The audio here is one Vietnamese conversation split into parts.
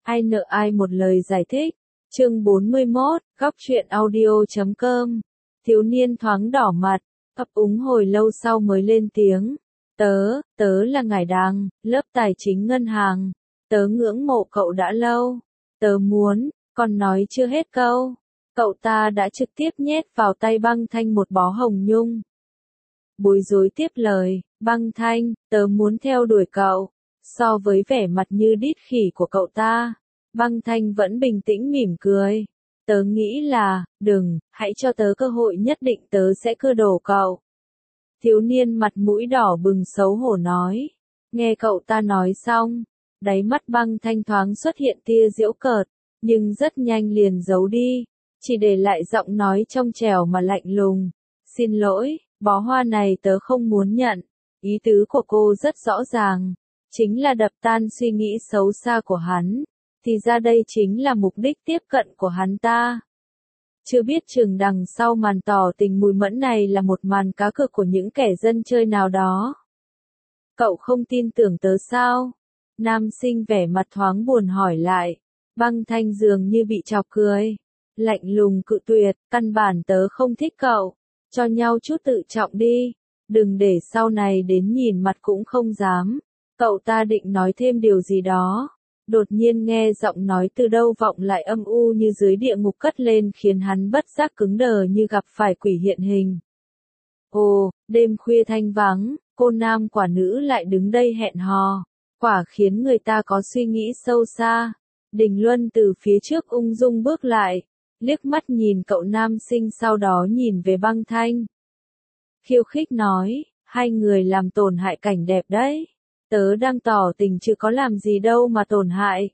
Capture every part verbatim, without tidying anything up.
Ai nợ ai một lời giải thích. Chương bốn mươi mốt, góc truyện audio chấm com. Thiếu niên thoáng đỏ mặt, ấp úng hồi lâu sau mới lên tiếng. Tớ, tớ là Ngải Đằng, lớp tài chính ngân hàng. Tớ ngưỡng mộ cậu đã lâu. Tớ muốn, còn nói chưa hết câu. Cậu ta đã trực tiếp nhét vào tay Băng Thanh một bó hồng nhung. Bối rối tiếp lời, Băng Thanh, tớ muốn theo đuổi cậu. So với vẻ mặt như đít khỉ của cậu ta, Băng Thanh vẫn bình tĩnh mỉm cười. Tớ nghĩ là, đừng, hãy cho tớ cơ hội, nhất định tớ sẽ cưa đổ cậu. Thiếu niên mặt mũi đỏ bừng xấu hổ nói. Nghe cậu ta nói xong, đáy mắt Băng Thanh thoáng xuất hiện tia giễu cợt, nhưng rất nhanh liền giấu đi, chỉ để lại giọng nói trong trẻo mà lạnh lùng. Xin lỗi, bó hoa này tớ không muốn nhận. Ý tứ của cô rất rõ ràng, chính là đập tan suy nghĩ xấu xa của hắn. Thì ra đây chính là mục đích tiếp cận của hắn ta. Chưa biết chừng đằng sau màn tỏ tình mùi mẫn này là một màn cá cược của những kẻ dân chơi nào đó. Cậu không tin tưởng tớ sao? Nam sinh vẻ mặt thoáng buồn hỏi lại. Băng Thanh dường như bị chọc cười. Lạnh lùng cự tuyệt, căn bản tớ không thích cậu. Cho nhau chút tự trọng đi. Đừng để sau này đến nhìn mặt cũng không dám. Cậu ta định nói thêm điều gì đó. Đột nhiên nghe giọng nói từ đâu vọng lại âm u như dưới địa ngục cất lên, khiến hắn bất giác cứng đờ như gặp phải quỷ hiện hình. Ồ, đêm khuya thanh vắng, cô nam quả nữ lại đứng đây hẹn hò, quả khiến người ta có suy nghĩ sâu xa. Đình Luân từ phía trước ung dung bước lại, liếc mắt nhìn cậu nam sinh, sau đó nhìn về Băng Thanh. Khiêu khích nói, hai người làm tổn hại cảnh đẹp đấy. Tớ đang tỏ tình chứ có làm gì đâu mà tổn hại.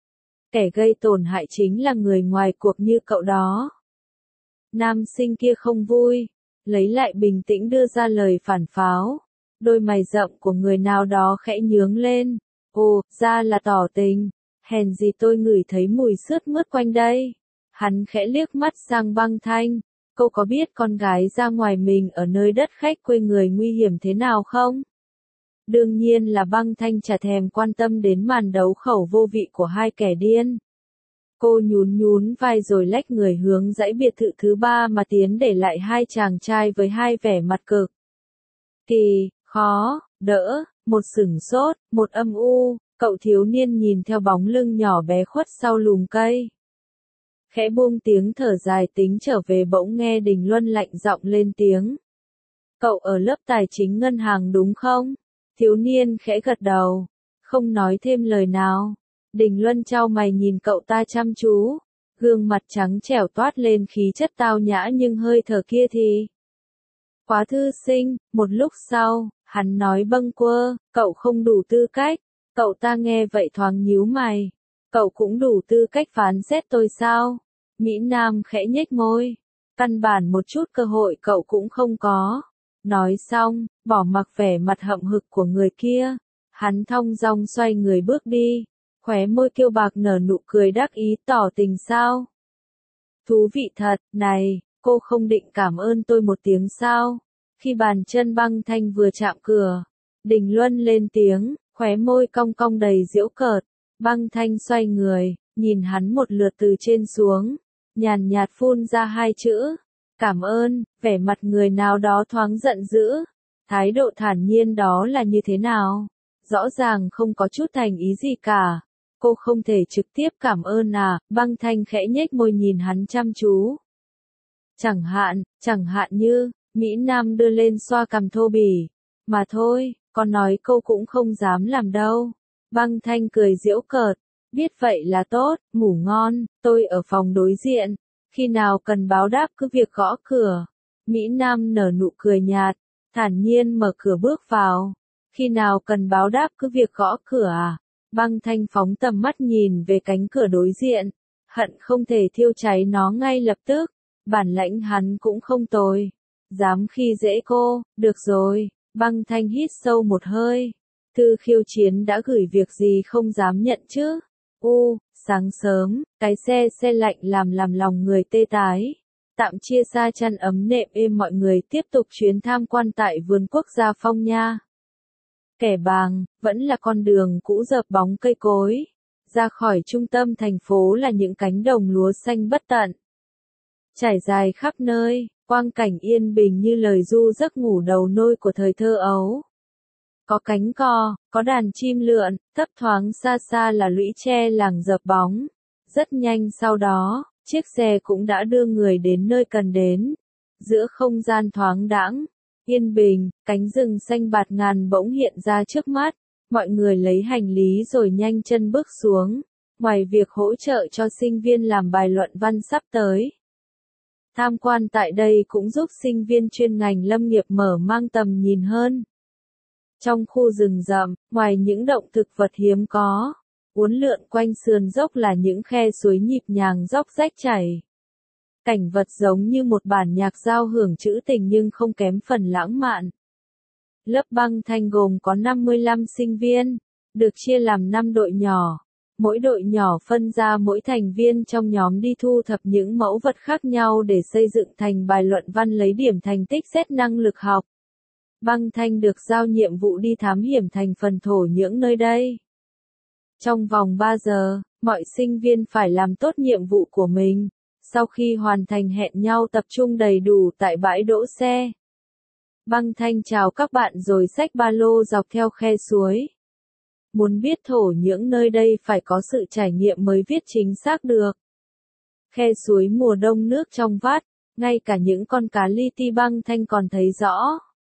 Kẻ gây tổn hại chính là người ngoài cuộc như cậu đó. Nam sinh kia không vui, lấy lại bình tĩnh đưa ra lời phản pháo. Đôi mày rậm của người nào đó khẽ nhướng lên. Ồ, ra là tỏ tình. Hèn gì tôi ngửi thấy mùi sướt mướt quanh đây. Hắn khẽ liếc mắt sang Băng Thanh. Cô có biết con gái ra ngoài mình ở nơi đất khách quê người nguy hiểm thế nào không? Đương nhiên là Băng Thanh chả thèm quan tâm đến màn đấu khẩu vô vị của hai kẻ điên. Cô nhún nhún vai rồi lách người hướng dãy biệt thự thứ ba mà tiến, để lại hai chàng trai với hai vẻ mặt cực kỳ khó đỡ, một sửng sốt, một âm u. Cậu thiếu niên nhìn theo bóng lưng nhỏ bé khuất sau lùm cây, khẽ buông tiếng thở dài tính trở về, bỗng nghe Đình Luân lạnh giọng lên tiếng. Cậu ở lớp tài chính ngân hàng đúng không? Thiếu niên khẽ gật đầu, không nói thêm lời nào. Đình Luân chau mày nhìn cậu ta chăm chú, gương mặt trắng trẻo toát lên khí chất tao nhã, nhưng hơi thở kia thì quá thư sinh. Một lúc sau, hắn nói bâng quơ, cậu không đủ tư cách. Cậu ta nghe vậy thoáng nhíu mày. Cậu cũng đủ tư cách phán xét tôi sao? Mỹ Nam khẽ nhếch môi. Căn bản một chút cơ hội cậu cũng không có. Nói xong, bỏ mặc vẻ mặt hậm hực của người kia, hắn thong dong xoay người bước đi, khóe môi kiêu bạc nở nụ cười đắc ý. Tỏ tình sao? Thú vị thật. Này, cô không định cảm ơn tôi một tiếng sao? Khi bàn chân Băng Thanh vừa chạm cửa, Đình Luân lên tiếng, khóe môi cong cong đầy giễu cợt. Băng Thanh xoay người, nhìn hắn một lượt từ trên xuống, nhàn nhạt phun ra hai chữ. Cảm ơn. Vẻ mặt người nào đó thoáng giận dữ. Thái độ thản nhiên đó là như thế nào? Rõ ràng không có chút thành ý gì cả. Cô không thể trực tiếp cảm ơn à? Băng Thanh khẽ nhếch môi nhìn hắn chăm chú. Chẳng hạn, chẳng hạn như, Mỹ Nam đưa lên xoa cằm thô bỉ. Mà thôi, con nói cô cũng không dám làm đâu. Băng Thanh cười giễu cợt. Biết vậy là tốt, ngủ ngon, tôi ở phòng đối diện. Khi nào cần báo đáp cứ việc gõ cửa. Mỹ Nam nở nụ cười nhạt, thản nhiên mở cửa bước vào. Khi nào cần báo đáp cứ việc gõ cửa à? Băng Thanh phóng tầm mắt nhìn về cánh cửa đối diện, hận không thể thiêu cháy nó ngay lập tức. Bản lãnh hắn cũng không tồi. Dám khi dễ cô, được rồi. Băng Thanh hít sâu một hơi. Thư khiêu chiến đã gửi việc gì không dám nhận chứ? U, sáng sớm, cái xe xe lạnh làm làm lòng người tê tái. Tạm chia xa chăn ấm nệm êm, mọi người tiếp tục chuyến tham quan tại vườn quốc gia Phong Nha. Kẻ bàng, vẫn là con đường cũ dợp bóng cây cối. Ra khỏi trung tâm thành phố là những cánh đồng lúa xanh bất tận. Trải dài khắp nơi, quang cảnh yên bình như lời ru giấc ngủ đầu nôi của thời thơ ấu. Có cánh cò, có đàn chim lượn, thấp thoáng xa xa là lũy tre làng dợp bóng. Rất nhanh sau đó, chiếc xe cũng đã đưa người đến nơi cần đến. Giữa không gian thoáng đãng, yên bình, cánh rừng xanh bạt ngàn bỗng hiện ra trước mắt. Mọi người lấy hành lý rồi nhanh chân bước xuống. Ngoài việc hỗ trợ cho sinh viên làm bài luận văn sắp tới, tham quan tại đây cũng giúp sinh viên chuyên ngành lâm nghiệp mở mang tầm nhìn hơn. Trong khu rừng rậm, ngoài những động thực vật hiếm có, uốn lượn quanh sườn dốc là những khe suối nhịp nhàng róc rách chảy. Cảnh vật giống như một bản nhạc giao hưởng trữ tình nhưng không kém phần lãng mạn. Lớp băng thanh gồm có năm mươi lăm sinh viên, được chia làm năm đội nhỏ. Mỗi đội nhỏ phân ra mỗi thành viên trong nhóm đi thu thập những mẫu vật khác nhau để xây dựng thành bài luận văn lấy điểm thành tích xét năng lực học. Băng Thanh được giao nhiệm vụ đi thám hiểm thành phần thổ những nơi đây. Trong vòng ba giờ, mọi sinh viên phải làm tốt nhiệm vụ của mình. Sau khi hoàn thành hẹn nhau tập trung đầy đủ tại bãi đỗ xe. Băng Thanh chào các bạn rồi xách ba lô dọc theo khe suối. Muốn biết thổ những nơi đây phải có sự trải nghiệm mới viết chính xác được. Khe suối mùa đông nước trong vắt, ngay cả những con cá li ti Băng Thanh còn thấy rõ.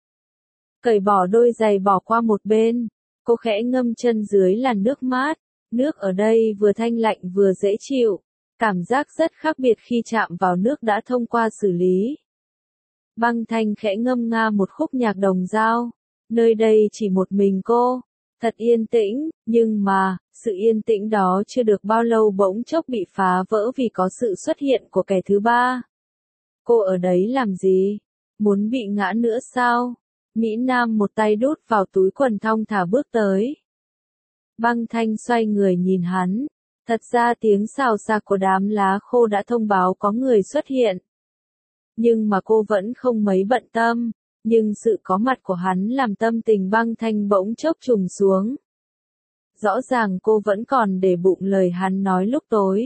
Cởi bỏ đôi giày bỏ qua một bên, cô khẽ ngâm chân dưới làn nước mát. Nước ở đây vừa thanh lạnh vừa dễ chịu, cảm giác rất khác biệt khi chạm vào nước đã thông qua xử lý. Băng Thanh khẽ ngâm nga một khúc nhạc đồng dao. Nơi đây chỉ một mình cô, thật yên tĩnh, nhưng mà, sự yên tĩnh đó chưa được bao lâu bỗng chốc bị phá vỡ vì có sự xuất hiện của kẻ thứ ba. Cô ở đấy làm gì? Muốn bị ngã nữa sao? Mỹ Nam một tay đút vào túi quần thong thả bước tới. Băng Thanh xoay người nhìn hắn. Thật ra tiếng xào xạc của đám lá khô đã thông báo có người xuất hiện. Nhưng mà cô vẫn không mấy bận tâm. Nhưng sự có mặt của hắn làm tâm tình Băng Thanh bỗng chốc trùng xuống. Rõ ràng cô vẫn còn để bụng lời hắn nói lúc tối.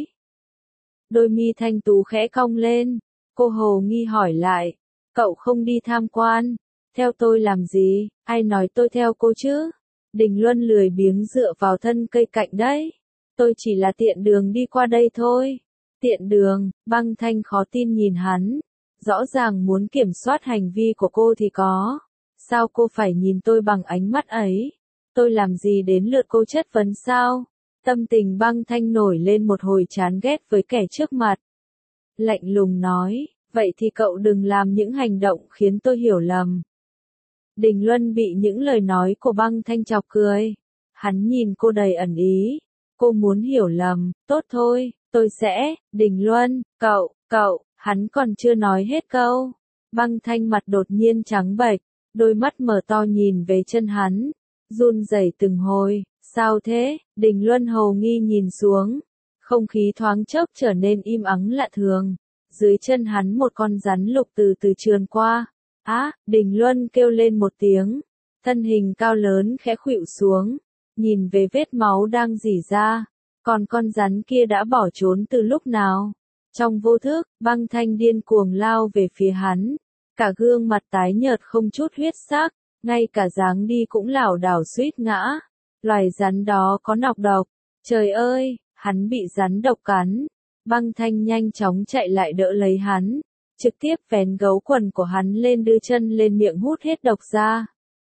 Đôi mi thanh tú khẽ cong lên. Cô hồ nghi hỏi lại. Cậu không đi tham quan. Theo tôi làm gì? Ai nói tôi theo cô chứ? Đình Luân lười biếng dựa vào thân cây cạnh đấy. Tôi chỉ là tiện đường đi qua đây thôi. Tiện đường, Băng Thanh khó tin nhìn hắn. Rõ ràng muốn kiểm soát hành vi của cô thì có. Sao cô phải nhìn tôi bằng ánh mắt ấy? Tôi làm gì đến lượt cô chất vấn sao? Tâm tình Băng Thanh nổi lên một hồi chán ghét với kẻ trước mặt. Lạnh lùng nói, vậy thì cậu đừng làm những hành động khiến tôi hiểu lầm. Đình Luân bị những lời nói của Băng Thanh chọc cười. Hắn nhìn cô đầy ẩn ý. Cô muốn hiểu lầm, tốt thôi, tôi sẽ, Đình Luân, cậu, cậu, hắn còn chưa nói hết câu. Băng Thanh mặt đột nhiên trắng bệch, đôi mắt mở to nhìn về chân hắn, run rẩy từng hồi, sao thế, Đình Luân hầu nghi nhìn xuống. Không khí thoáng chốc trở nên im ắng lạ thường, dưới chân hắn một con rắn lục từ từ trườn qua. Á, Đình Luân kêu lên một tiếng, thân hình cao lớn khẽ khuỵu xuống, nhìn về vết máu đang rỉ ra, còn con rắn kia đã bỏ trốn từ lúc nào. Trong vô thức, Băng Thanh điên cuồng lao về phía hắn, cả gương mặt tái nhợt không chút huyết sắc, ngay cả dáng đi cũng lảo đảo suýt ngã. Loài rắn đó có nọc độc, trời ơi, hắn bị rắn độc cắn. Băng Thanh nhanh chóng chạy lại đỡ lấy hắn, trực tiếp vén gấu quần của hắn lên đưa chân lên miệng hút hết độc ra.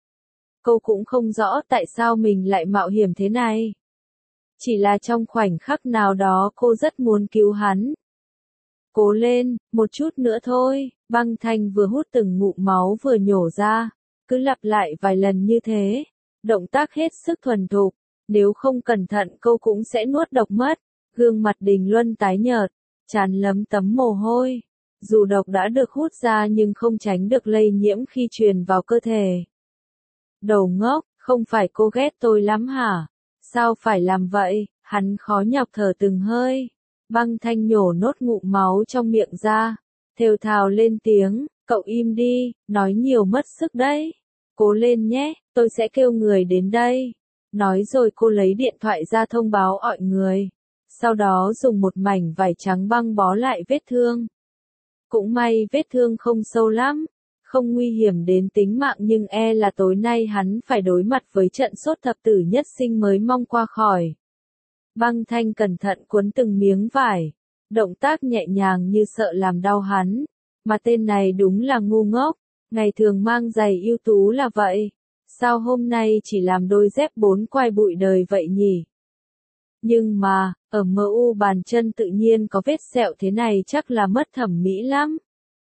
Cô cũng không rõ tại sao mình lại mạo hiểm thế này. Chỉ là trong khoảnh khắc nào đó cô rất muốn cứu hắn. Cố lên, một chút nữa thôi, Băng Thanh vừa hút từng ngụm máu vừa nhổ ra. Cứ lặp lại vài lần như thế. Động tác hết sức thuần thục. Nếu không cẩn thận cô cũng sẽ nuốt độc mất. Gương mặt Đình Luân tái nhợt, tràn lấm tấm mồ hôi. Dù độc đã được hút ra nhưng không tránh được lây nhiễm khi truyền vào cơ thể. Đầu ngốc, không phải cô ghét tôi lắm hả? Sao phải làm vậy? Hắn khó nhọc thở từng hơi. Băng Thanh nhổ nốt ngụm máu trong miệng ra. Thều thào lên tiếng, cậu im đi, nói nhiều mất sức đấy. Cố lên nhé, tôi sẽ kêu người đến đây. Nói rồi cô lấy điện thoại ra thông báo mọi người. Sau đó dùng một mảnh vải trắng băng bó lại vết thương. Cũng may vết thương không sâu lắm, không nguy hiểm đến tính mạng nhưng e là tối nay hắn phải đối mặt với trận sốt thập tử nhất sinh mới mong qua khỏi. Băng Thanh cẩn thận cuốn từng miếng vải, động tác nhẹ nhàng như sợ làm đau hắn, mà tên này đúng là ngu ngốc, ngày thường mang giày ưu tú là vậy, sao hôm nay chỉ làm đôi dép bốn quai bụi đời vậy nhỉ? Nhưng mà, ở em u bàn chân tự nhiên có vết sẹo thế này chắc là mất thẩm mỹ lắm.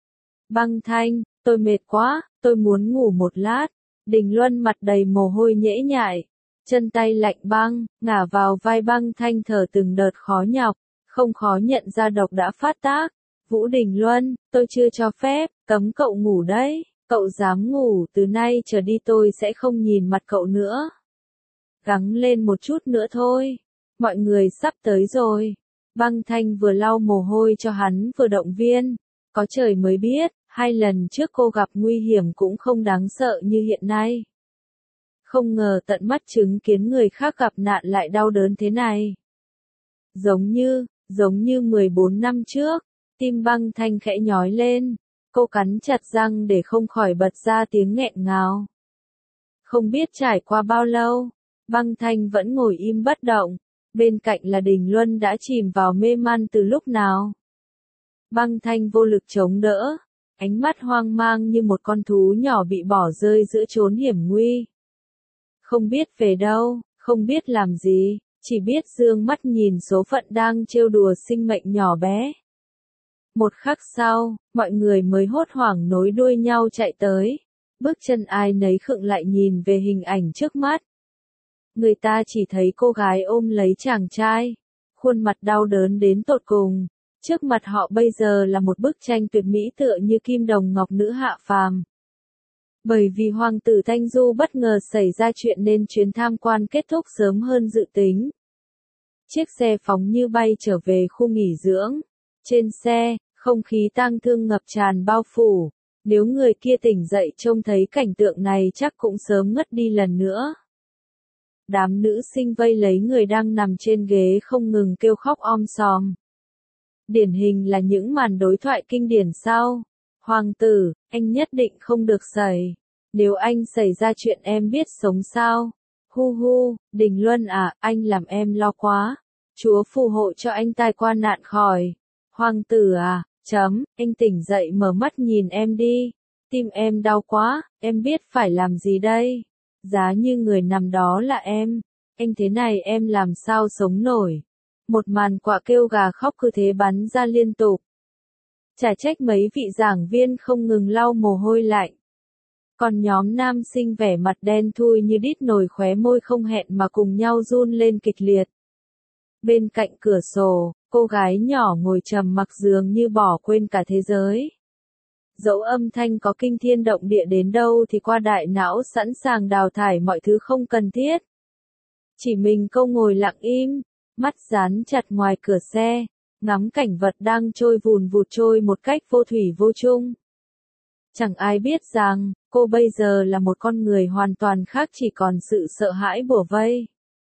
Băng Thanh, tôi mệt quá, tôi muốn ngủ một lát. Đình Luân mặt đầy mồ hôi nhễ nhại, chân tay lạnh băng, ngả vào vai Băng Thanh thở từng đợt khó nhọc, không khó nhận ra độc đã phát tác. Vũ Đình Luân, tôi chưa cho phép, cấm cậu ngủ đấy, cậu dám ngủ từ nay trở đi tôi sẽ không nhìn mặt cậu nữa. Gắng lên một chút nữa thôi, mọi người sắp tới rồi. Băng Thanh vừa lau mồ hôi cho hắn vừa động viên, có trời mới biết, hai lần trước cô gặp nguy hiểm cũng không đáng sợ như hiện nay. Không ngờ tận mắt chứng kiến người khác gặp nạn lại đau đớn thế này. Giống như, giống như mười bốn năm trước, tim Băng Thanh khẽ nhói lên, cô cắn chặt răng để không khỏi bật ra tiếng nghẹn ngào. Không biết trải qua bao lâu, Băng Thanh vẫn ngồi im bất động, bên cạnh là Đình Luân đã chìm vào mê man từ lúc nào. Băng Thanh vô lực chống đỡ, ánh mắt hoang mang như một con thú nhỏ bị bỏ rơi giữa chốn hiểm nguy. Không biết về đâu, không biết làm gì, chỉ biết dương mắt nhìn số phận đang trêu đùa sinh mệnh nhỏ bé. Một khắc sau, mọi người mới hốt hoảng nối đuôi nhau chạy tới, bước chân ai nấy khựng lại nhìn về hình ảnh trước mắt. Người ta chỉ thấy cô gái ôm lấy chàng trai, khuôn mặt đau đớn đến tột cùng. Trước mặt họ bây giờ là một bức tranh tuyệt mỹ tựa như kim đồng ngọc nữ hạ phàm. Bởi vì hoàng tử Thanh Du bất ngờ xảy ra chuyện nên chuyến tham quan kết thúc sớm hơn dự tính. Chiếc xe phóng như bay trở về khu nghỉ dưỡng. Trên xe, không khí tang thương ngập tràn bao phủ. Nếu người kia tỉnh dậy trông thấy cảnh tượng này chắc cũng sớm ngất đi lần nữa. Đám nữ sinh vây lấy người đang nằm trên ghế không ngừng kêu khóc om sòm. Điển hình là những màn đối thoại kinh điển sau. Hoàng tử, anh nhất định không được xảy. Nếu anh xảy ra chuyện em biết sống sao? Hu hu, Đình Luân à, anh làm em lo quá. Chúa phù hộ cho anh tai qua nạn khỏi. Hoàng tử à, chấm, anh tỉnh dậy mở mắt nhìn em đi. Tim em đau quá, em biết phải làm gì đây? Giá như người nằm đó là em. Anh thế này em làm sao sống nổi? Một màn quạ kêu gà khóc cứ thế bắn ra liên tục. Chả trách mấy vị giảng viên không ngừng lau mồ hôi lạnh. Còn nhóm nam sinh vẻ mặt đen thui như đít nồi khóe môi không hẹn mà cùng nhau run lên kịch liệt. Bên cạnh cửa sổ, cô gái nhỏ ngồi trầm mặc dường như bỏ quên cả thế giới. Dẫu âm thanh có kinh thiên động địa đến đâu thì qua đại não sẵn sàng đào thải mọi thứ không cần thiết. Chỉ mình cô ngồi lặng im, mắt dán chặt ngoài cửa xe, ngắm cảnh vật đang trôi vùn vụt trôi một cách vô thủy vô chung. Chẳng ai biết rằng, cô bây giờ là một con người hoàn toàn khác, chỉ còn sự sợ hãi bủa vây.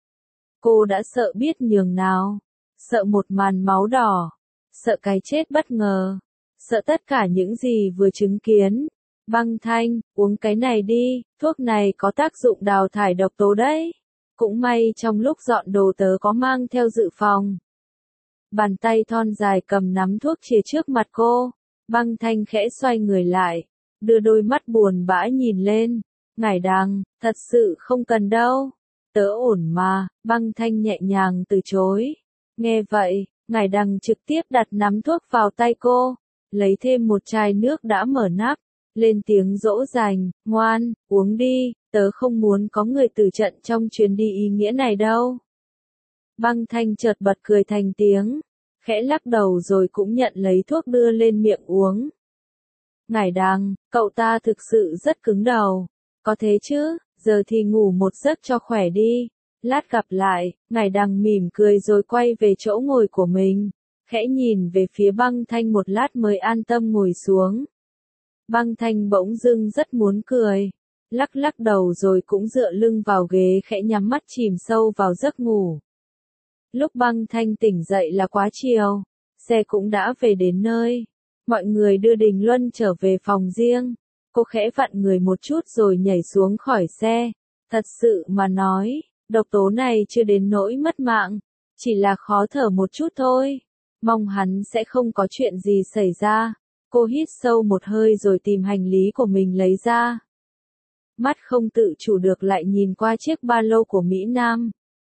Cô đã sợ biết nhường nào, sợ một màn máu đỏ, sợ cái chết bất ngờ, sợ tất cả những gì vừa chứng kiến. Băng Thanh, uống cái này đi, thuốc này có tác dụng đào thải độc tố đấy. Cũng may trong lúc dọn đồ tớ có mang theo dự phòng. Bàn tay thon dài cầm nắm thuốc chìa trước mặt cô. Băng Thanh khẽ xoay người lại, đưa đôi mắt buồn bã nhìn lên. Ngải Đằng, thật sự không cần đâu. Tớ ổn mà, Băng Thanh nhẹ nhàng từ chối. Nghe vậy, Ngải Đằng trực tiếp đặt nắm thuốc vào tay cô, lấy thêm một chai nước đã mở nắp, lên tiếng dỗ dành, ngoan, uống đi, tớ không muốn có người tử trận trong chuyến đi ý nghĩa này đâu. Băng Thanh chợt bật cười thành tiếng, khẽ lắc đầu rồi cũng nhận lấy thuốc đưa lên miệng uống. Ngải Đằng, cậu ta thực sự rất cứng đầu. Có thế chứ, giờ thì ngủ một giấc cho khỏe đi. Lát gặp lại, Ngải Đằng mỉm cười rồi quay về chỗ ngồi của mình, khẽ nhìn về phía Băng Thanh một lát mới an tâm ngồi xuống. Băng Thanh bỗng dưng rất muốn cười. lắc lắc đầu rồi cũng dựa lưng vào ghế khẽ nhắm mắt chìm sâu vào giấc ngủ. Lúc Băng Thanh tỉnh dậy là quá chiều, xe cũng đã về đến nơi. Mọi người đưa Đình Luân trở về phòng riêng. Cô khẽ vặn người một chút rồi nhảy xuống khỏi xe. Thật sự mà nói, độc tố này chưa đến nỗi mất mạng, chỉ là khó thở một chút thôi. Mong hắn sẽ không có chuyện gì xảy ra. Cô hít sâu một hơi rồi tìm hành lý của mình lấy ra. Mắt không tự chủ được lại nhìn qua chiếc ba lô của Mỹ Nam.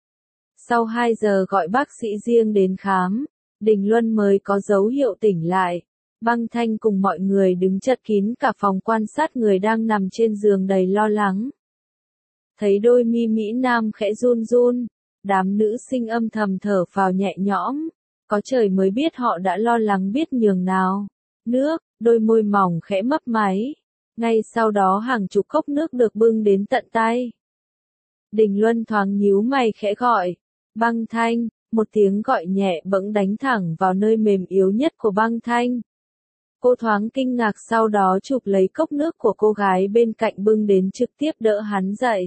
Sau hai giờ gọi bác sĩ riêng đến khám, Đình Luân mới có dấu hiệu tỉnh lại. Băng Thanh cùng mọi người đứng chật kín cả phòng quan sát người đang nằm trên giường đầy lo lắng. Thấy đôi mi Mỹ Nam khẽ run run, đám nữ sinh âm thầm thở phào nhẹ nhõm. Có trời mới biết họ đã lo lắng biết nhường nào. Nước, đôi môi mỏng khẽ mấp máy. Ngay sau đó hàng chục cốc nước được bưng đến tận tay. Đình Luân thoáng nhíu mày khẽ gọi. Băng Thanh, một tiếng gọi nhẹ bỗng đánh thẳng vào nơi mềm yếu nhất của Băng Thanh. Cô thoáng kinh ngạc sau đó chụp lấy cốc nước của cô gái bên cạnh bưng đến trực tiếp đỡ hắn dậy.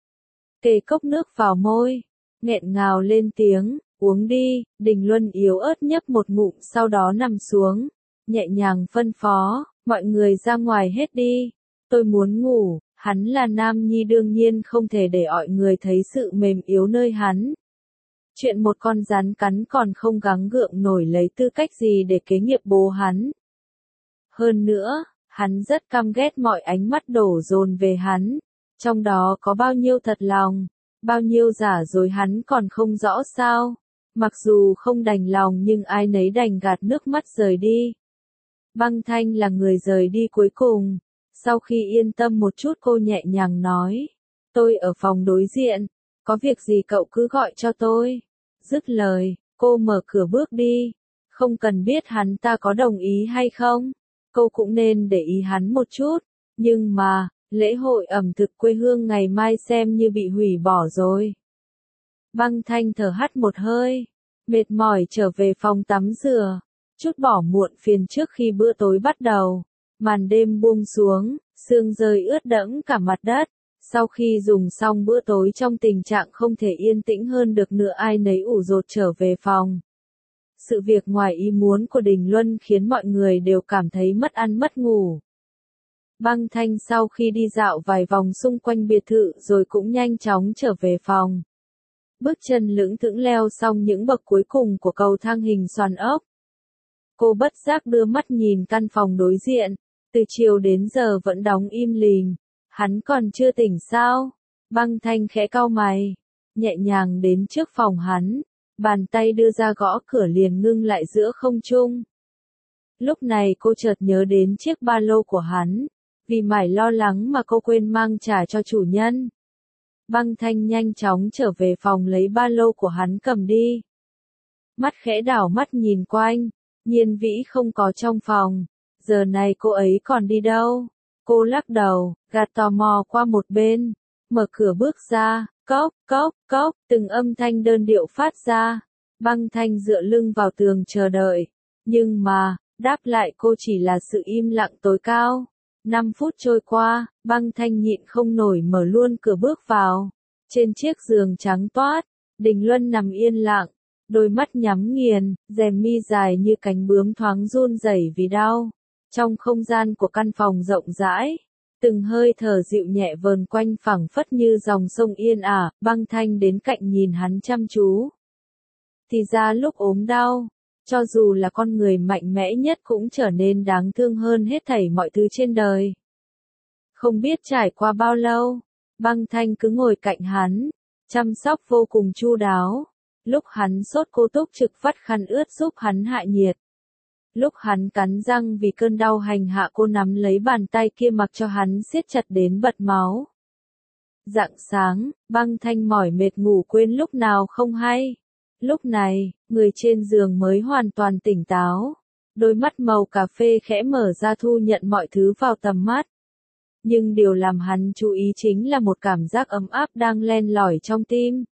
Kề cốc nước vào môi, nghẹn ngào lên tiếng, uống đi. Đình Luân yếu ớt nhấp một ngụm sau đó nằm xuống, nhẹ nhàng phân phó, mọi người ra ngoài hết đi, tôi muốn ngủ. Hắn là nam nhi đương nhiên không thể để mọi người thấy sự mềm yếu nơi hắn. Chuyện một con rắn cắn còn không gắng gượng nổi lấy tư cách gì để kế nghiệp bố hắn. Hơn nữa, hắn rất căm ghét mọi ánh mắt đổ dồn về hắn, trong đó có bao nhiêu thật lòng, bao nhiêu giả dối hắn còn không rõ sao. Mặc dù không đành lòng nhưng ai nấy đành gạt nước mắt rời đi. Băng Thanh là người rời đi cuối cùng. Sau khi yên tâm một chút cô nhẹ nhàng nói, tôi ở phòng đối diện, có việc gì cậu cứ gọi cho tôi. Dứt lời, cô mở cửa bước đi, không cần biết hắn ta có đồng ý hay không, cô cũng nên để ý hắn một chút, nhưng mà, lễ hội ẩm thực quê hương ngày mai xem như bị hủy bỏ rồi. Băng Thanh thở hắt một hơi, mệt mỏi trở về phòng tắm rửa, chút bỏ muộn phiền trước khi bữa tối bắt đầu. Màn đêm buông xuống, sương rơi ướt đẫm cả mặt đất. Sau khi dùng xong bữa tối trong tình trạng không thể yên tĩnh hơn được nữa ai nấy ủ rột trở về phòng. Sự việc ngoài ý muốn của Đình Luân khiến mọi người đều cảm thấy mất ăn mất ngủ. Băng Thanh sau khi đi dạo vài vòng xung quanh biệt thự rồi cũng nhanh chóng trở về phòng. Bước chân lững thững leo xong những bậc cuối cùng của cầu thang hình xoàn ốc. Cô bất giác đưa mắt nhìn căn phòng đối diện. Từ chiều đến giờ vẫn đóng im lìm. Hắn còn chưa tỉnh sao? Băng Thanh khẽ cau mày, nhẹ nhàng đến trước phòng hắn, bàn tay đưa ra gõ cửa liền ngưng lại giữa không trung. Lúc này cô chợt nhớ đến chiếc ba lô của hắn, vì mải lo lắng mà cô quên mang trả cho chủ nhân. Băng Thanh nhanh chóng trở về phòng lấy ba lô của hắn cầm đi. Mắt khẽ đảo mắt nhìn quanh, Nhiên Vĩ không có trong phòng. Giờ này cô ấy còn đi đâu? Cô lắc đầu, gạt tò mò qua một bên, mở cửa bước ra, cốc, cốc, cốc, từng âm thanh đơn điệu phát ra. Băng Thanh dựa lưng vào tường chờ đợi, nhưng mà, đáp lại cô chỉ là sự im lặng tối cao. Năm phút trôi qua, Băng Thanh nhịn không nổi mở luôn cửa bước vào. Trên chiếc giường trắng toát, Đình Luân nằm yên lặng, đôi mắt nhắm nghiền, rèm mi dài như cánh bướm thoáng run rẩy vì đau. Trong không gian của căn phòng rộng rãi, từng hơi thở dịu nhẹ vờn quanh phẳng phất như dòng sông yên ả. Băng Thanh đến cạnh nhìn hắn chăm chú. Thì ra lúc ốm đau, cho dù là con người mạnh mẽ nhất cũng trở nên đáng thương hơn hết thảy mọi thứ trên đời. Không biết trải qua bao lâu, Băng Thanh cứ ngồi cạnh hắn, chăm sóc vô cùng chu đáo. Lúc hắn sốt cô túc trực vắt khăn ướt giúp hắn hạ nhiệt. Lúc hắn cắn răng vì cơn đau hành hạ cô nắm lấy bàn tay kia mặc cho hắn siết chặt đến bật máu. Rạng sáng, Băng Thanh mỏi mệt ngủ quên lúc nào không hay. Lúc này, người trên giường mới hoàn toàn tỉnh táo. Đôi mắt màu cà phê khẽ mở ra thu nhận mọi thứ vào tầm mắt. Nhưng điều làm hắn chú ý chính là một cảm giác ấm áp đang len lỏi trong tim.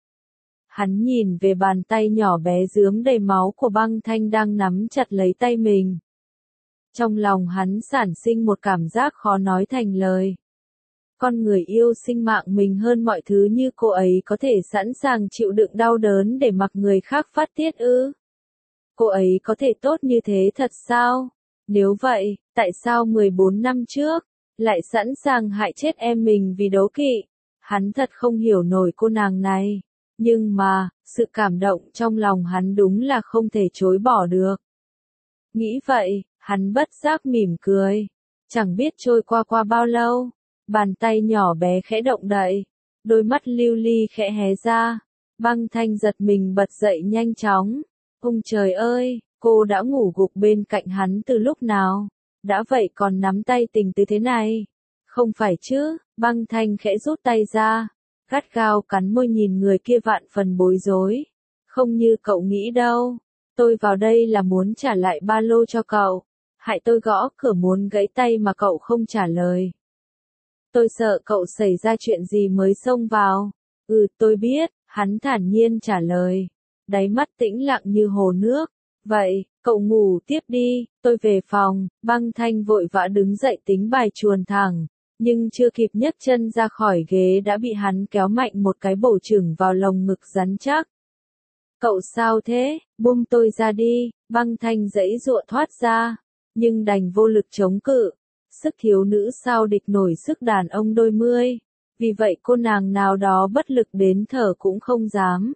Hắn nhìn về bàn tay nhỏ bé rướm đầy máu của Băng Thanh đang nắm chặt lấy tay mình. Trong lòng hắn sản sinh một cảm giác khó nói thành lời. Con người yêu sinh mạng mình hơn mọi thứ như cô ấy có thể sẵn sàng chịu đựng đau đớn để mặc người khác phát tiết ư? Cô ấy có thể tốt như thế thật sao? Nếu vậy, tại sao mười bốn năm trước, lại sẵn sàng hại chết em mình vì đố kỵ? Hắn thật không hiểu nổi cô nàng này. Nhưng mà, sự cảm động trong lòng hắn đúng là không thể chối bỏ được. Nghĩ vậy, hắn bất giác mỉm cười. Chẳng biết trôi qua qua bao lâu, bàn tay nhỏ bé khẽ động đậy, đôi mắt lưu ly khẽ hé ra. Băng Thanh giật mình bật dậy nhanh chóng. Ôi trời ơi, cô đã ngủ gục bên cạnh hắn từ lúc nào? Đã vậy còn nắm tay tình tứ thế này? Không phải chứ? Băng Thanh khẽ rút tay ra, gắt gao cắn môi nhìn người kia vạn phần bối rối. Không như cậu nghĩ đâu. Tôi vào đây là muốn trả lại ba lô cho cậu. Hại tôi gõ cửa muốn gãy tay mà cậu không trả lời. Tôi sợ cậu xảy ra chuyện gì mới xông vào. Ừ, tôi biết, hắn thản nhiên trả lời. Đáy mắt tĩnh lặng như hồ nước. Vậy, cậu ngủ tiếp đi, tôi về phòng. Băng Thanh vội vã đứng dậy tính bài chuồn thẳng. Nhưng chưa kịp nhấc chân ra khỏi ghế đã bị hắn kéo mạnh một cái bổ chưởng vào lồng ngực rắn chắc. Cậu sao thế, buông tôi ra đi. Băng Thanh giãy giụa thoát ra, nhưng đành vô lực chống cự. Sức thiếu nữ sao địch nổi sức đàn ông đôi mươi. Vì vậy cô nàng nào đó bất lực đến thở cũng không dám.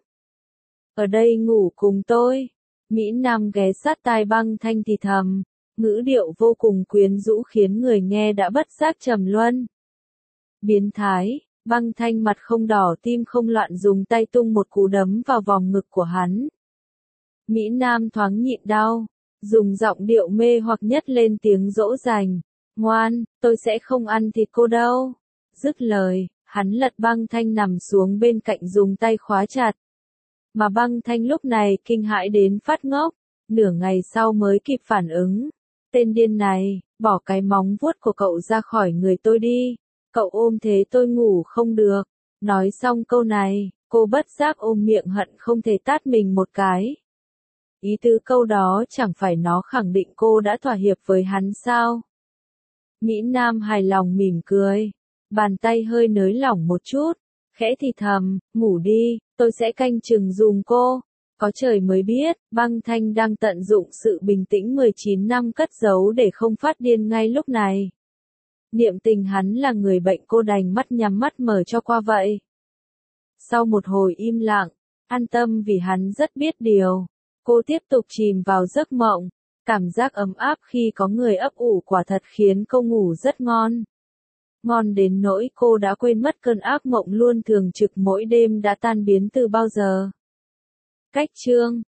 Ở đây ngủ cùng tôi. Mỹ Nam ghé sát tai Băng Thanh thì thầm, ngữ điệu vô cùng quyến rũ khiến người nghe đã bất giác trầm luân. Biến thái. Băng Thanh mặt không đỏ tim không loạn dùng tay tung một cú đấm vào vòng ngực của hắn. Mỹ Nam thoáng nhịn đau, dùng giọng điệu mê hoặc nhất lên tiếng dỗ dành. Ngoan, tôi sẽ không ăn thịt cô đâu. Dứt lời, hắn lật Băng Thanh nằm xuống bên cạnh dùng tay khóa chặt. Mà Băng Thanh lúc này kinh hãi đến phát ngốc, nửa ngày sau mới kịp phản ứng. Tên điên này, bỏ cái móng vuốt của cậu ra khỏi người tôi đi. Cậu ôm thế tôi ngủ không được. Nói xong câu này, cô bất giác ôm miệng hận không thể tát mình một cái. Ý tứ câu đó chẳng phải nó khẳng định cô đã thỏa hiệp với hắn sao? Mỹ Nam hài lòng mỉm cười, bàn tay hơi nới lỏng một chút, khẽ thì thầm, ngủ đi, tôi sẽ canh chừng giùm cô. Có trời mới biết, Băng Thanh đang tận dụng sự bình tĩnh mười chín năm cất giấu để không phát điên ngay lúc này. Niệm tình hắn là người bệnh cô đành mắt nhắm mắt mở cho qua vậy. Sau một hồi im lặng, an tâm vì hắn rất biết điều, cô tiếp tục chìm vào giấc mộng. Cảm giác ấm áp khi có người ấp ủ quả thật khiến cô ngủ rất ngon. Ngon đến nỗi cô đã quên mất cơn ác mộng luôn thường trực mỗi đêm đã tan biến từ bao giờ. Cách chương